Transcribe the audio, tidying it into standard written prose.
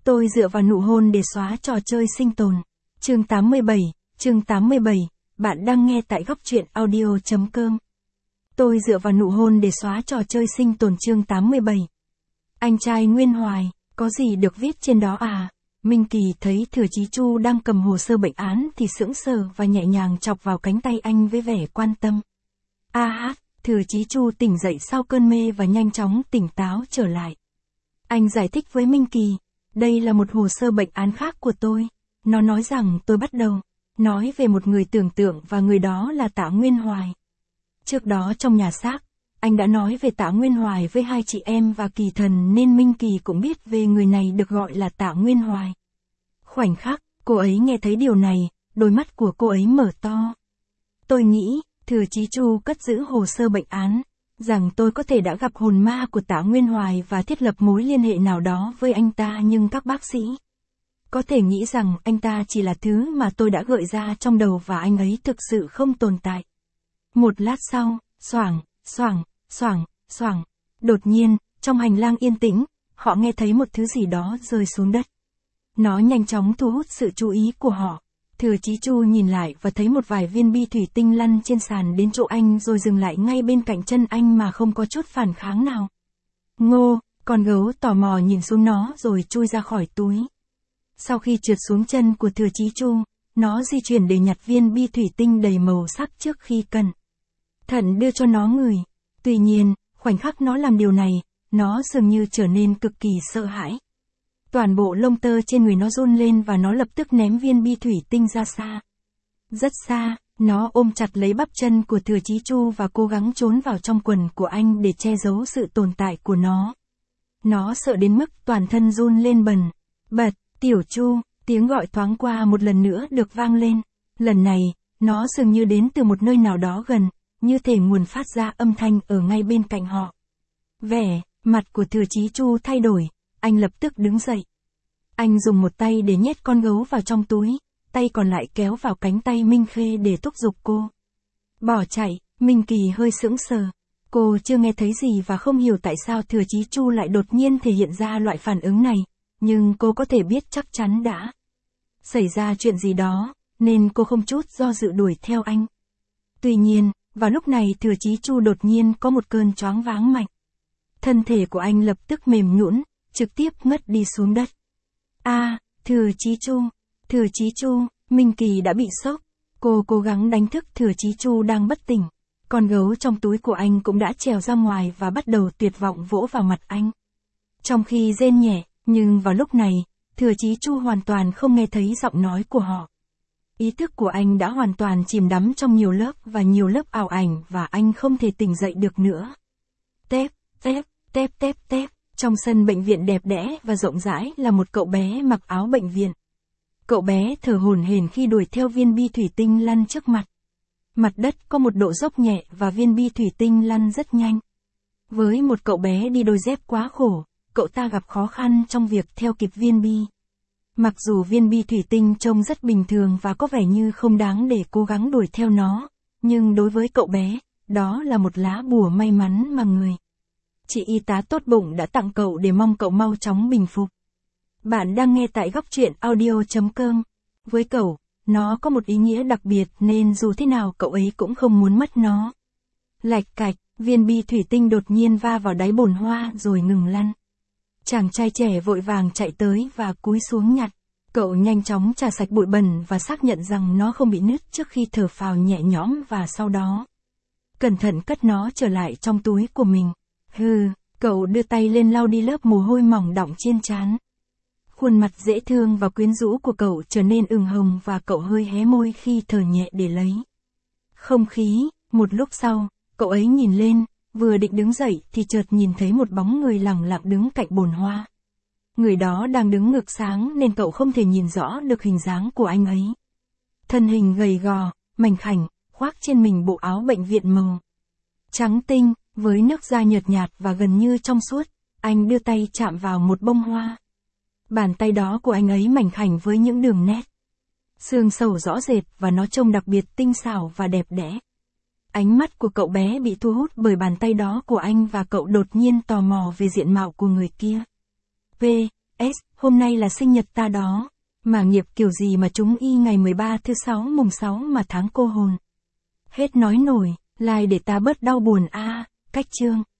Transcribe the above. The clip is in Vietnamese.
Tôi dựa vào nụ hôn để xóa trò chơi sinh tồn. Chương 87, bạn đang nghe tại góc truyện audio.com. Tôi dựa vào nụ hôn để xóa trò chơi sinh tồn chương 87. Anh trai Nguyên Hoài, có gì được viết trên đó à? Minh Kỳ thấy Thừa Chí Chu đang cầm hồ sơ bệnh án thì sững sờ và nhẹ nhàng chọc vào cánh tay anh với vẻ quan tâm. Thừa Chí Chu tỉnh dậy sau cơn mê và nhanh chóng tỉnh táo trở lại. Anh giải thích với Minh Kỳ, đây là một hồ sơ bệnh án khác của tôi. Nó nói rằng tôi bắt đầu nói về một người tưởng tượng và người đó là Tạ Nguyên Hoài. Trước đó trong nhà xác, anh đã nói về Tạ Nguyên Hoài với hai chị em và Kỳ Thần nên Minh Kỳ cũng biết về người này được gọi là Tạ Nguyên Hoài. Khoảnh khắc, cô ấy nghe thấy điều này, đôi mắt của cô ấy mở to. Tôi nghĩ, Thừa Chí Chu cất giữ hồ sơ bệnh án, rằng tôi có thể đã gặp hồn ma của Tạ Nguyên Hoài và thiết lập mối liên hệ nào đó với anh ta, nhưng các bác sĩ có thể nghĩ rằng anh ta chỉ là thứ mà tôi đã gợi ra trong đầu và anh ấy thực sự không tồn tại. Một lát sau, xoảng, đột nhiên, trong hành lang yên tĩnh, họ nghe thấy một thứ gì đó rơi xuống đất. Nó nhanh chóng thu hút sự chú ý của họ. Thừa Chí Chu nhìn lại và thấy một vài viên bi thủy tinh lăn trên sàn đến chỗ anh rồi dừng lại ngay bên cạnh chân anh mà không có chút phản kháng nào. Ngô, con gấu tò mò nhìn xuống nó rồi chui ra khỏi túi. Sau khi trượt xuống chân của Thừa Chí Chu, nó di chuyển để nhặt viên bi thủy tinh đầy màu sắc trước khi cẩn thận đưa cho nó ngửi. Tuy nhiên, khoảnh khắc nó làm điều này, nó dường như trở nên cực kỳ sợ hãi. Toàn bộ lông tơ trên người nó run lên và nó lập tức ném viên bi thủy tinh ra xa. Rất xa, nó ôm chặt lấy bắp chân của Thừa Chí Chu và cố gắng trốn vào trong quần của anh để che giấu sự tồn tại của nó. Nó sợ đến mức toàn thân run lên bật. Tiểu Chu, tiếng gọi thoáng qua một lần nữa được vang lên. Lần này, nó dường như đến từ một nơi nào đó gần, như thể nguồn phát ra âm thanh ở ngay bên cạnh họ. Vẻ mặt của Thừa Chí Chu thay đổi, anh lập tức đứng dậy. Anh dùng một tay để nhét con gấu vào trong túi, tay còn lại kéo vào cánh tay Minh Khê để thúc giục cô bỏ chạy. Minh Kỳ hơi sững sờ. Cô chưa nghe thấy gì và không hiểu tại sao Thừa Chí Chu lại đột nhiên thể hiện ra loại phản ứng này, nhưng cô có thể biết chắc chắn đã xảy ra chuyện gì đó, nên cô không chút do dự đuổi theo anh. Tuy nhiên, vào lúc này Thừa Chí Chu đột nhiên có một cơn choáng váng mạnh. Thân thể của anh lập tức mềm nhũn, trực tiếp ngất đi xuống đất. Thừa Chí Chu, Minh Kỳ đã bị sốc. Cô cố gắng đánh thức Thừa Chí Chu đang bất tỉnh. Con gấu trong túi của anh cũng đã trèo ra ngoài và bắt đầu tuyệt vọng vỗ vào mặt anh. Trong khi rên nhẹ, nhưng vào lúc này, Thừa Chí Chu hoàn toàn không nghe thấy giọng nói của họ. Ý thức của anh đã hoàn toàn chìm đắm trong nhiều lớp ảo ảnh và anh không thể tỉnh dậy được nữa. Tép. Trong sân bệnh viện đẹp đẽ và rộng rãi là một cậu bé mặc áo bệnh viện. Cậu bé thở hổn hển khi đuổi theo viên bi thủy tinh lăn trước mặt. Mặt đất có một độ dốc nhẹ và viên bi thủy tinh lăn rất nhanh. Với một cậu bé đi đôi dép quá khổ, cậu ta gặp khó khăn trong việc theo kịp viên bi. Mặc dù viên bi thủy tinh trông rất bình thường và có vẻ như không đáng để cố gắng đuổi theo nó, nhưng đối với cậu bé, đó là một lá bùa may mắn mà người chị y tá tốt bụng đã tặng cậu để mong cậu mau chóng bình phục. Bạn đang nghe tại góc truyện audio.com. Với cậu, nó có một ý nghĩa đặc biệt nên dù thế nào cậu ấy cũng không muốn mất nó. Lạch cạch, viên bi thủy tinh đột nhiên va vào đáy bồn hoa rồi ngừng lăn. Chàng trai trẻ vội vàng chạy tới và cúi xuống nhặt. Cậu nhanh chóng chà sạch bụi bẩn và xác nhận rằng nó không bị nứt trước khi thở phào nhẹ nhõm và sau đó cẩn thận cất nó trở lại trong túi của mình. Cậu đưa tay lên lau đi lớp mồ hôi mỏng đọng trên trán. Khuôn mặt dễ thương và quyến rũ của cậu trở nên ửng hồng và cậu hơi hé môi khi thở nhẹ để lấy không khí. Một lúc sau, cậu ấy nhìn lên, vừa định đứng dậy thì chợt nhìn thấy một bóng người lẳng lặng đứng cạnh bồn hoa. Người đó đang đứng ngược sáng nên cậu không thể nhìn rõ được hình dáng của anh ấy. Thân hình gầy gò, mảnh khảnh, khoác trên mình bộ áo bệnh viện màu trắng tinh, với nước da nhợt nhạt và gần như trong suốt. Anh đưa tay chạm vào một bông hoa. Bàn tay đó của anh ấy mảnh khảnh với những đường nét xương sầu rõ rệt và nó trông đặc biệt tinh xảo và đẹp đẽ. Ánh mắt của cậu bé bị thu hút bởi bàn tay đó của anh và cậu đột nhiên tò mò về diện mạo của người kia. Hôm nay là sinh nhật ta đó. Mà nghiệp kiểu gì mà chúng y ngày 13 thứ 6 mùng 6 mà tháng cô hồn. Hết nói nổi, like để ta bớt đau buồn a. Cách chương.